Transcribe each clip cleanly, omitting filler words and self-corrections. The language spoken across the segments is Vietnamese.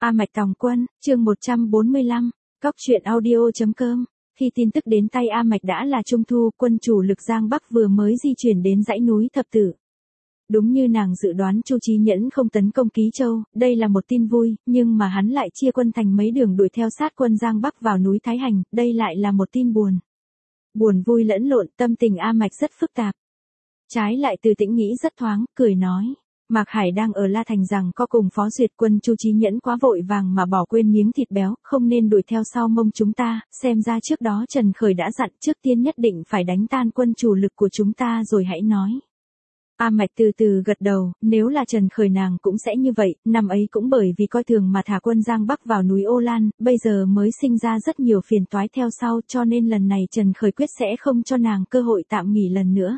A Mạch Tòng Quân, chương 145, Cóc truyện audio.com. Khi tin tức đến tay A Mạch đã là trung thu, quân chủ lực Giang Bắc vừa mới di chuyển đến dãy núi Thập Tự. Đúng như nàng dự đoán, Chu Chí Nhẫn không tấn công Ký Châu, đây là một tin vui, nhưng mà hắn lại chia quân thành mấy đường đuổi theo sát quân Giang Bắc vào núi Thái Hành, đây lại là một tin buồn. Buồn vui lẫn lộn, tâm tình A Mạch rất phức tạp. Trái lại Từ Tĩnh nghĩ rất thoáng, cười nói. Mạc Hải đang ở La Thành rằng có cùng Phó Duyệt quân Chu Chí Nhẫn quá vội vàng mà bỏ quên miếng thịt béo, không nên đuổi theo sau mông chúng ta, xem ra trước đó Trần Khởi đã dặn trước tiên nhất định phải đánh tan quân chủ lực của chúng ta rồi hãy nói. A Mạch từ từ gật đầu, nếu là Trần Khởi nàng cũng sẽ như vậy, năm ấy cũng bởi vì coi thường mà thả quân Giang Bắc vào núi Ô Lan, bây giờ mới sinh ra rất nhiều phiền toái theo sau, cho nên lần này Trần Khởi quyết sẽ không cho nàng cơ hội tạm nghỉ lần nữa.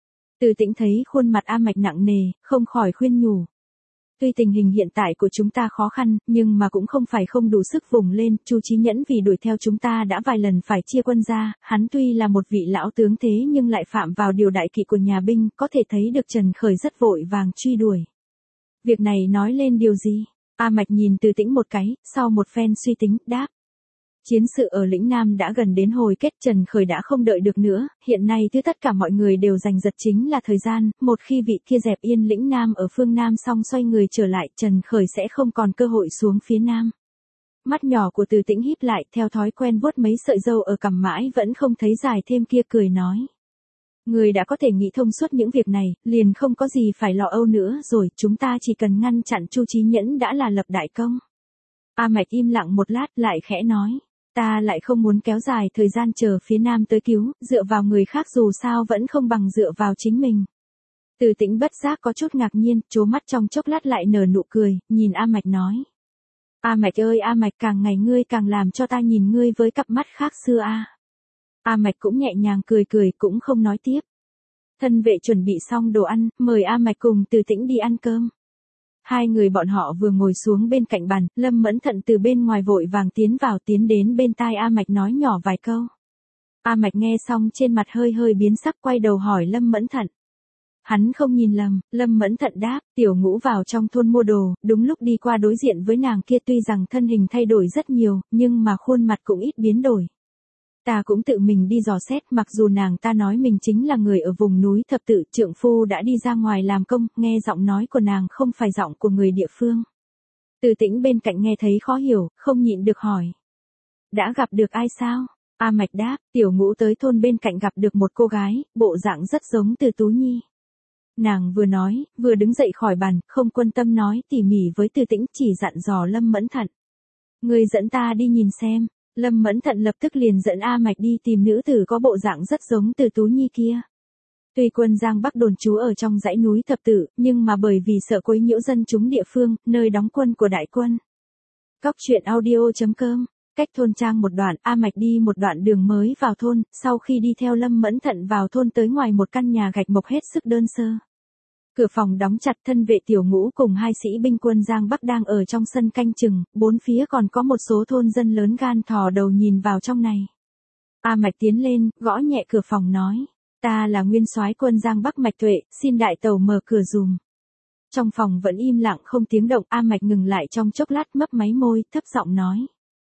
Từ Tĩnh thấy khuôn mặt A Mạch nặng nề, không khỏi khuyên nhủ. Tuy tình hình hiện tại của chúng ta khó khăn, nhưng mà cũng không phải không đủ sức vùng lên, Chu Chí Nhẫn vì đuổi theo chúng ta đã vài lần phải chia quân ra, hắn tuy là một vị lão tướng thế nhưng lại phạm vào điều đại kỵ của nhà binh, có thể thấy được Trần Khởi rất vội vàng truy đuổi. Việc này nói lên điều gì? A Mạch nhìn Từ Tĩnh một cái, sau một phen suy tính, đáp. Chiến sự ở lĩnh Nam đã gần đến hồi kết, Trần Khởi đã không đợi được nữa, hiện nay thứ tất cả mọi người đều giành giật chính là thời gian, một khi vị kia dẹp yên lĩnh Nam ở phương Nam xong xoay người trở lại, Trần Khởi sẽ không còn cơ hội xuống phía Nam. Mắt nhỏ của Từ Tĩnh híp lại, theo thói quen vuốt mấy sợi râu ở cằm mãi vẫn không thấy dài thêm kia, cười nói. Người đã có thể nghĩ thông suốt những việc này, liền không có gì phải lo âu nữa rồi, chúng ta chỉ cần ngăn chặn Chu Chí Nhẫn đã là lập đại công. A Mạch im lặng một lát lại khẽ nói. Ta lại không muốn kéo dài thời gian chờ phía Nam tới cứu, dựa vào người khác dù sao vẫn không bằng dựa vào chính mình. Từ Tĩnh bất giác có chút ngạc nhiên, trố mắt trong chốc lát lại nở nụ cười, nhìn A Mạch nói. A Mạch ơi A Mạch, càng ngày ngươi càng làm cho ta nhìn ngươi với cặp mắt khác xưa a. A Mạch cũng nhẹ nhàng cười cười, cũng không nói tiếp. Thân vệ chuẩn bị xong đồ ăn, mời A Mạch cùng Từ Tĩnh đi ăn cơm. Hai người bọn họ vừa ngồi xuống bên cạnh bàn, Lâm Mẫn Thận từ bên ngoài vội vàng tiến đến bên tai A Mạch nói nhỏ vài câu. A Mạch nghe xong trên mặt hơi hơi biến sắc, quay đầu hỏi Lâm Mẫn Thận. Hắn không nhìn lầm, Lâm Mẫn Thận đáp, Tiểu Ngũ vào trong thôn mua đồ, đúng lúc đi qua đối diện với nàng kia, tuy rằng thân hình thay đổi rất nhiều, nhưng mà khuôn mặt cũng ít biến đổi. Ta cũng tự mình đi dò xét, mặc dù nàng ta nói mình chính là người ở vùng núi Thập Tự, trượng phu đã đi ra ngoài làm công, nghe giọng nói của nàng không phải giọng của người địa phương. Từ Tĩnh bên cạnh nghe thấy khó hiểu, không nhịn được hỏi. Đã gặp được ai sao? A Mạch đáp, Tiểu Ngũ tới thôn bên cạnh gặp được một cô gái, bộ dạng rất giống Từ Tú Nhi. Nàng vừa nói, vừa đứng dậy khỏi bàn, không quan tâm nói tỉ mỉ với Từ Tĩnh, chỉ dặn dò Lâm Mẫn Thận. Người dẫn ta đi nhìn xem. Lâm Mẫn Thận lập tức liền dẫn A Mạch đi tìm nữ tử có bộ dạng rất giống Từ Tú Nhi kia. Tuy quân Giang Bắc đồn trú ở trong dãy núi Thập Tự, nhưng mà bởi vì sợ quấy nhiễu dân chúng địa phương, nơi đóng quân của đại quân. Cóc truyện audio.com. Cách thôn trang một đoạn, A Mạch đi một đoạn đường mới vào thôn, sau khi đi theo Lâm Mẫn Thận vào thôn tới ngoài một căn nhà gạch mộc hết sức đơn sơ. Cửa phòng đóng chặt, thân vệ Tiểu Ngũ cùng hai sĩ binh quân Giang Bắc đang ở trong sân canh chừng, bốn phía còn có một số thôn dân lớn gan thò đầu nhìn vào trong này. A Mạch tiến lên, gõ nhẹ cửa phòng nói, ta là nguyên soái quân Giang Bắc Mạch Tuệ, xin đại tẩu mở cửa dùm. Trong phòng vẫn im lặng không tiếng động, A Mạch ngừng lại trong chốc lát, mấp máy môi, thấp giọng nói.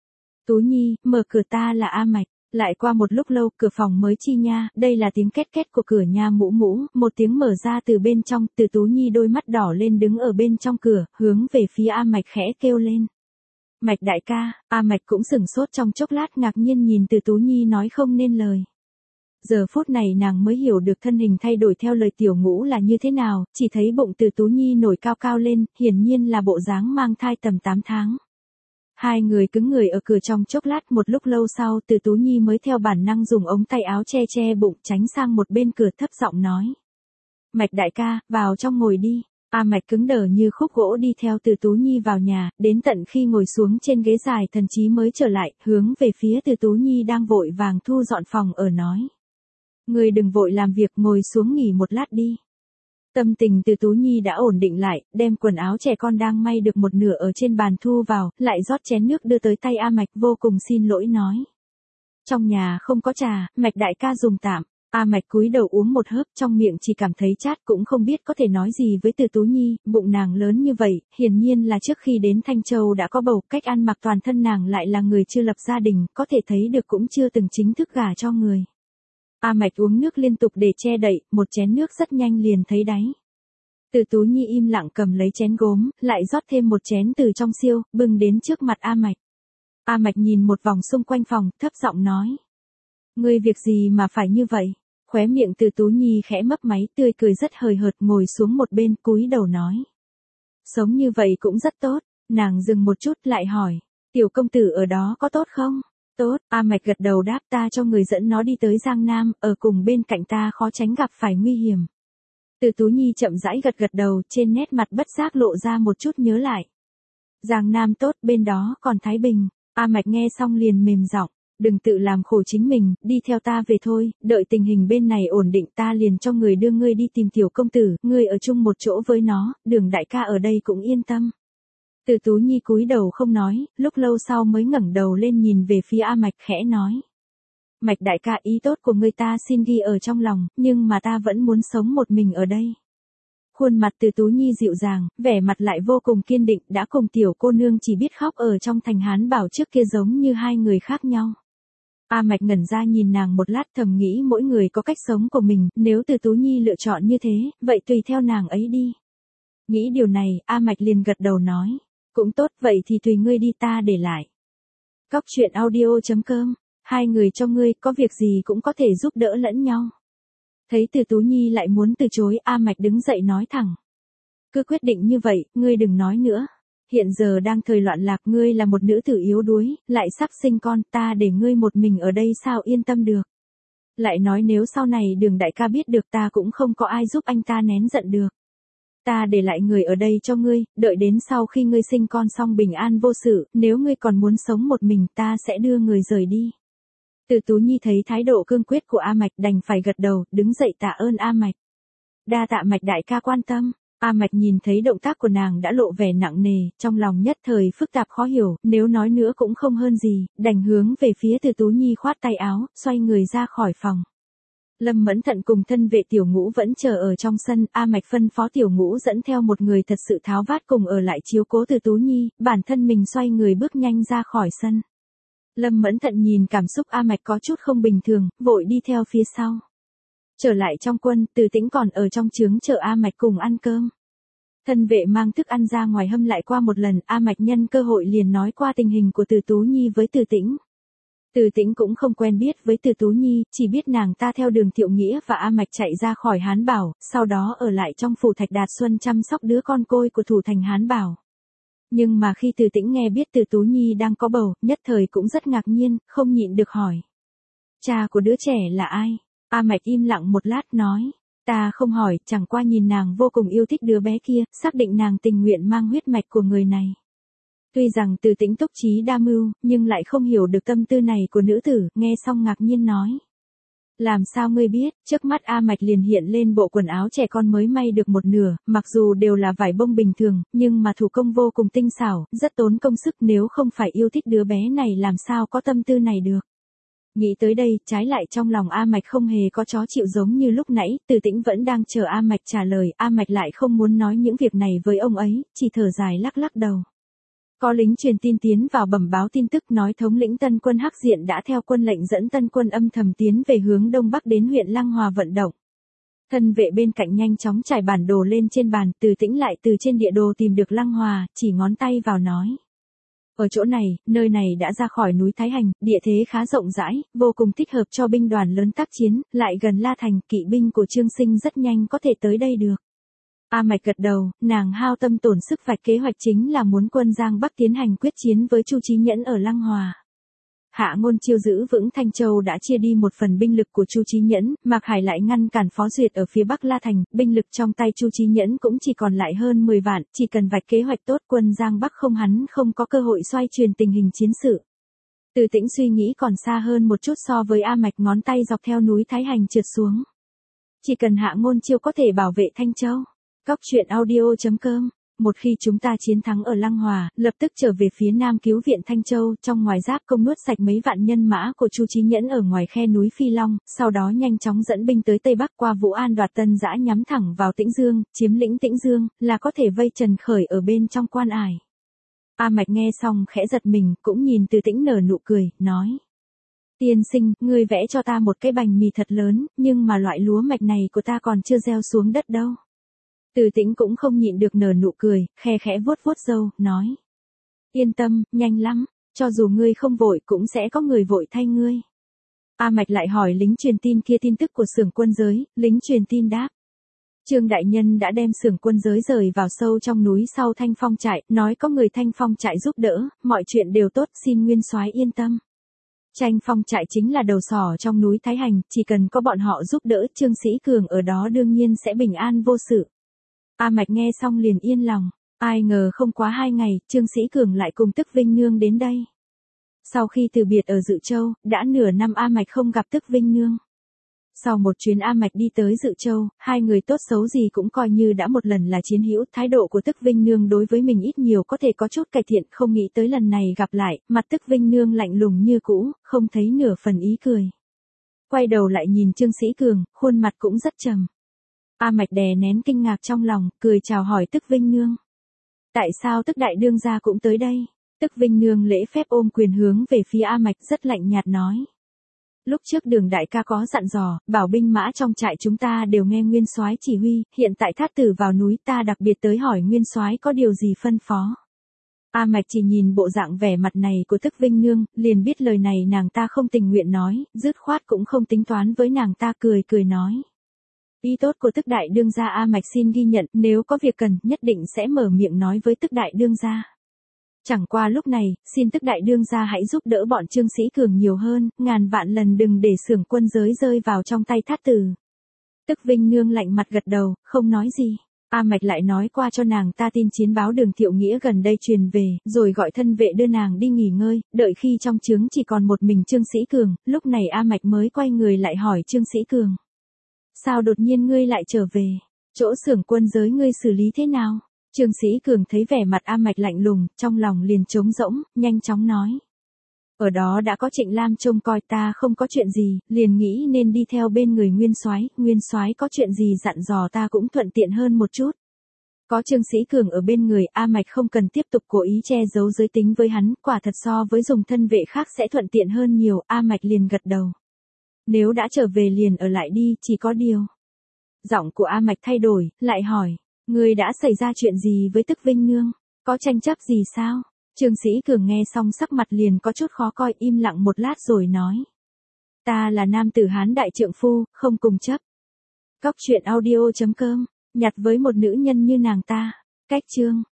Tú Nhi, mở cửa, ta là A Mạch. Lại qua một lúc lâu, cửa phòng mới chi nha, đây là tiếng két két của cửa nha, mũ mũ, một tiếng mở ra từ bên trong, Từ Tú Nhi đôi mắt đỏ lên đứng ở bên trong cửa, hướng về phía A Mạch khẽ kêu lên. Mạch đại ca. A Mạch cũng sửng sốt trong chốc lát, ngạc nhiên nhìn Từ Tú Nhi nói không nên lời. Giờ phút này nàng mới hiểu được thân hình thay đổi theo lời Tiểu Ngũ là như thế nào, chỉ thấy bụng Từ Tú Nhi nổi cao cao lên, hiển nhiên là bộ dáng mang thai tầm 8 tháng. Hai người cứng người ở cửa trong chốc lát, một lúc lâu sau Từ Tú Nhi mới theo bản năng dùng ống tay áo che bụng, tránh sang một bên cửa, thấp giọng nói. Mạch đại ca, vào trong ngồi đi. A Mạch cứng đờ như khúc gỗ đi theo Từ Tú Nhi vào nhà, đến tận khi ngồi xuống trên ghế dài thần trí mới trở lại, hướng về phía Từ Tú Nhi đang vội vàng thu dọn phòng ở nói. Người đừng vội làm việc, ngồi xuống nghỉ một lát đi. Tâm tình Từ Tú Nhi đã ổn định lại, đem quần áo trẻ con đang may được một nửa ở trên bàn thu vào, lại rót chén nước đưa tới tay A Mạch, vô cùng xin lỗi nói. Trong nhà không có trà, Mạch đại ca dùng tạm. A Mạch cúi đầu uống một hớp, trong miệng chỉ cảm thấy chát, cũng không biết có thể nói gì với Từ Tú Nhi, bụng nàng lớn như vậy, hiển nhiên là trước khi đến Thanh Châu đã có bầu, cách ăn mặc toàn thân nàng lại là người chưa lập gia đình, có thể thấy được cũng chưa từng chính thức gả cho người. A Mạch uống nước liên tục để che đậy, một chén nước rất nhanh liền thấy đáy. Từ Tú Nhi im lặng cầm lấy chén gốm, lại rót thêm một chén từ trong xiêu, bưng đến trước mặt A Mạch. A Mạch nhìn một vòng xung quanh phòng, thấp giọng nói. Ngươi việc gì mà phải như vậy? Khóe miệng Từ Tú Nhi khẽ mấp máy, tươi cười rất hời hợt, ngồi xuống một bên, cúi đầu nói. Sống như vậy cũng rất tốt. Nàng dừng một chút lại hỏi. Tiểu công tử ở đó có tốt không? Tốt. A Mạch gật đầu đáp, ta cho người dẫn nó đi tới Giang Nam, ở cùng bên cạnh ta khó tránh gặp phải nguy hiểm. Từ Tú Nhi chậm rãi gật đầu, trên nét mặt bất giác lộ ra một chút nhớ lại. Giang Nam tốt, bên đó còn Thái Bình. A Mạch nghe xong liền mềm giọng. Đừng tự làm khổ chính mình, đi theo ta về thôi, đợi tình hình bên này ổn định ta liền cho người đưa ngươi đi tìm tiểu công tử, ngươi ở chung một chỗ với nó, Đường đại ca ở đây cũng yên tâm. Từ Tú Nhi cúi đầu không nói, lúc lâu sau mới ngẩng đầu lên nhìn về phía A Mạch khẽ nói. Mạch đại ca, ý tốt của ngươi ta xin ghi ở trong lòng, nhưng mà ta vẫn muốn sống một mình ở đây. Khuôn mặt Từ Tú Nhi dịu dàng, vẻ mặt lại vô cùng kiên định, đã cùng tiểu cô nương chỉ biết khóc ở trong thành Hán Bảo trước kia giống như hai người khác nhau. A Mạch ngẩn ra nhìn nàng một lát, thầm nghĩ mỗi người có cách sống của mình, nếu Từ Tú Nhi lựa chọn như thế, vậy tùy theo nàng ấy đi. Nghĩ điều này, A Mạch liền gật đầu nói. Cũng tốt, vậy thì tùy ngươi đi, ta để lại. Cóc truyện audio.com, hai người cho ngươi, có việc gì cũng có thể giúp đỡ lẫn nhau. Thấy Từ Tú Nhi lại muốn từ chối, A Mạch đứng dậy nói thẳng. Cứ quyết định như vậy, ngươi đừng nói nữa. Hiện giờ đang thời loạn lạc, ngươi là một nữ tử yếu đuối, lại sắp sinh con, ta để ngươi một mình ở đây sao yên tâm được. Lại nói nếu sau này Đường đại ca biết được, ta cũng không có ai giúp anh ta nén giận được. Ta để lại người ở đây cho ngươi, đợi đến sau khi ngươi sinh con xong bình an vô sự, nếu ngươi còn muốn sống một mình ta sẽ đưa người rời đi. Từ Tú Nhi thấy thái độ cương quyết của A Mạch đành phải gật đầu, đứng dậy tạ ơn A Mạch. Đa tạ Mạch đại ca quan tâm. A Mạch nhìn thấy động tác của nàng đã lộ vẻ nặng nề, trong lòng nhất thời phức tạp khó hiểu, nếu nói nữa cũng không hơn gì, đành hướng về phía Từ Tú Nhi khoát tay áo, xoay người ra khỏi phòng. Lâm Mẫn Thận cùng thân vệ Tiểu Ngũ vẫn chờ ở trong sân, A Mạch phân phó Tiểu Ngũ dẫn theo một người thật sự tháo vát cùng ở lại chiếu cố Từ Tú Nhi, bản thân mình xoay người bước nhanh ra khỏi sân. Lâm Mẫn Thận nhìn cảm xúc A Mạch có chút không bình thường, vội đi theo phía sau. Trở lại trong quân, Từ Tĩnh còn ở trong trướng chờ A Mạch cùng ăn cơm. Thân vệ mang thức ăn ra ngoài hâm lại qua một lần, A Mạch nhân cơ hội liền nói qua tình hình của Từ Tú Nhi với Từ Tĩnh. Từ Tĩnh cũng không quen biết với Từ Tú Nhi, chỉ biết nàng ta theo Đường Thiệu Nghĩa và A Mạch chạy ra khỏi Hán Bảo, sau đó ở lại trong phủ Thạch Đạt Xuân chăm sóc đứa con côi của thủ thành Hán Bảo. Nhưng mà khi Từ Tĩnh nghe biết Từ Tú Nhi đang có bầu, nhất thời cũng rất ngạc nhiên, không nhịn được hỏi. Cha của đứa trẻ là ai? A Mạch im lặng một lát nói. Ta không hỏi, chẳng qua nhìn nàng vô cùng yêu thích đứa bé kia, xác định nàng tình nguyện mang huyết mạch của người này. Tuy rằng Từ Tĩnh túc trí đa mưu, nhưng lại không hiểu được tâm tư này của nữ tử, nghe xong ngạc nhiên nói. Làm sao ngươi biết? Trước mắt A Mạch liền hiện lên bộ quần áo trẻ con mới may được một nửa, mặc dù đều là vải bông bình thường, nhưng mà thủ công vô cùng tinh xảo, rất tốn công sức, nếu không phải yêu thích đứa bé này làm sao có tâm tư này được. Nghĩ tới đây, trái lại trong lòng A Mạch không hề có chó chịu giống như lúc nãy, Từ Tĩnh vẫn đang chờ A Mạch trả lời, A Mạch lại không muốn nói những việc này với ông ấy, chỉ thở dài lắc lắc đầu. Có lính truyền tin tiến vào bẩm báo tin tức nói thống lĩnh Tân quân Hắc Diện đã theo quân lệnh dẫn Tân quân âm thầm tiến về hướng đông bắc đến huyện Lăng Hòa vận động. Thân vệ bên cạnh nhanh chóng trải bản đồ lên trên bàn, Từ Tĩnh lại từ trên địa đồ tìm được Lăng Hòa, chỉ ngón tay vào nói. Ở chỗ này, nơi này đã ra khỏi núi Thái Hành, địa thế khá rộng rãi, vô cùng thích hợp cho binh đoàn lớn tác chiến, lại gần La Thành, kỵ binh của Trương Sinh rất nhanh có thể tới đây được. A Mạch gật đầu, nàng hao tâm tổn sức vạch kế hoạch chính là muốn quân Giang Bắc tiến hành quyết chiến với Chu Chí Nhẫn ở Lăng Hòa. Hạ Ngôn Chiêu giữ vững Thanh Châu đã chia đi một phần binh lực của Chu Chí Nhẫn, Mạc Hải lại ngăn cản Phó Duyệt ở phía Bắc La Thành, binh lực trong tay Chu Chí Nhẫn cũng chỉ còn lại hơn 10 vạn, chỉ cần vạch kế hoạch tốt quân Giang Bắc hắn không có cơ hội xoay chuyển tình hình chiến sự. Từ Tĩnh suy nghĩ còn xa hơn một chút so với A Mạch, ngón tay dọc theo núi Thái Hành trượt xuống. Chỉ cần Hạ Ngôn Chiêu có thể bảo vệ Thanh Châu. Cóc truyện audio.com một khi chúng ta chiến thắng ở Lăng Hòa, lập tức trở về phía Nam cứu viện Thanh Châu, trong ngoài giáp công nuốt sạch mấy vạn nhân mã của Chu Chí Nhẫn ở ngoài khe núi Phi Long, sau đó nhanh chóng dẫn binh tới Tây Bắc qua Vũ An đoạt Tân Giã nhắm thẳng vào Tĩnh Dương, chiếm lĩnh Tĩnh Dương, là có thể vây Trần Khởi ở bên trong quan ải. A Mạch nghe xong khẽ giật mình, cũng nhìn Từ Tĩnh nở nụ cười, nói. Tiên sinh, ngươi vẽ cho ta một cái bành mì thật lớn, nhưng mà loại lúa mạch này của ta còn chưa gieo xuống đất đâu. Từ Tĩnh cũng không nhịn được nở nụ cười, khe khẽ vuốt vuốt râu, nói. Yên tâm, nhanh lắm, cho dù ngươi không vội cũng sẽ có người vội thay ngươi. A Mạch lại hỏi lính truyền tin kia tin tức của xưởng quân giới, lính truyền tin đáp. Trương đại nhân đã đem xưởng quân giới rời vào sâu trong núi sau Thanh Phong trại, nói có người Thanh Phong trại giúp đỡ, mọi chuyện đều tốt, xin nguyên soái yên tâm. Thanh Phong trại chính là đầu sỏ trong núi Thái Hành, chỉ cần có bọn họ giúp đỡ, Trương Sĩ Cường ở đó đương nhiên sẽ bình an vô sự. A Mạch nghe xong liền yên lòng, ai ngờ không quá 2 ngày, Trương Sĩ Cường lại cùng Tức Vinh Nương đến đây. Sau khi từ biệt ở Dự Châu, đã nửa năm A Mạch không gặp Tức Vinh Nương. Sau một chuyến A Mạch đi tới Dự Châu, hai người tốt xấu gì cũng coi như đã một lần là chiến hữu, thái độ của Tức Vinh Nương đối với mình ít nhiều có thể có chút cải thiện, không nghĩ tới lần này gặp lại, mặt Tức Vinh Nương lạnh lùng như cũ, không thấy nửa phần ý cười. Quay đầu lại nhìn Trương Sĩ Cường, khuôn mặt cũng rất trầm. A Mạch đè nén kinh ngạc trong lòng, cười chào hỏi Tức Vinh Nương. Tại sao Tức đại đương gia cũng tới đây? Tức Vinh Nương lễ phép ôm quyền hướng về phía A Mạch rất lạnh nhạt nói. Lúc trước Đường đại ca có dặn dò, bảo binh mã trong trại chúng ta đều nghe nguyên soái chỉ huy, hiện tại Thát Tử vào núi ta đặc biệt tới hỏi nguyên soái có điều gì phân phó. A Mạch chỉ nhìn bộ dạng vẻ mặt này của Tức Vinh Nương, liền biết lời này nàng ta không tình nguyện nói, dứt khoát cũng không tính toán với nàng ta, cười cười nói. Ý tốt của Tức đại đương gia A Mạch xin ghi nhận, nếu có việc cần, nhất định sẽ mở miệng nói với Tức đại đương gia. Chẳng qua lúc này, xin Tức đại đương gia hãy giúp đỡ bọn Trương Sĩ Cường nhiều hơn, ngàn vạn lần đừng để xưởng quân giới rơi vào trong tay Thát Tử. Tức Vinh Nương lạnh mặt gật đầu, không nói gì. A Mạch lại nói qua cho nàng ta tin chiến báo Đường Thiệu Nghĩa gần đây truyền về, rồi gọi thân vệ đưa nàng đi nghỉ ngơi, đợi khi trong trướng chỉ còn một mình Trương Sĩ Cường, lúc này A Mạch mới quay người lại hỏi Trương Sĩ Cường. Sao đột nhiên ngươi lại trở về? Chỗ xưởng quân giới ngươi xử lý thế nào? Trương Sĩ Cường thấy vẻ mặt A Mạch lạnh lùng, trong lòng liền trống rỗng, nhanh chóng nói. Ở đó đã có Trịnh Lam trông coi, ta không có chuyện gì, liền nghĩ nên đi theo bên người nguyên soái có chuyện gì dặn dò ta cũng thuận tiện hơn một chút. Có Trương Sĩ Cường ở bên người, A Mạch không cần tiếp tục cố ý che giấu giới tính với hắn, quả thật so với dùng thân vệ khác sẽ thuận tiện hơn nhiều, A Mạch liền gật đầu. Nếu đã trở về liền ở lại đi, chỉ có điều. Giọng của A Mạch thay đổi, lại hỏi, ngươi đã xảy ra chuyện gì với Tức Vinh Nương? Có tranh chấp gì sao? Trương Sĩ Cường nghe xong sắc mặt liền có chút khó coi, im lặng một lát rồi nói. Ta là nam tử Hán đại trượng phu, không cùng chấp. Cóc truyện audio.com, nhặt với một nữ nhân như nàng ta. Cách chương.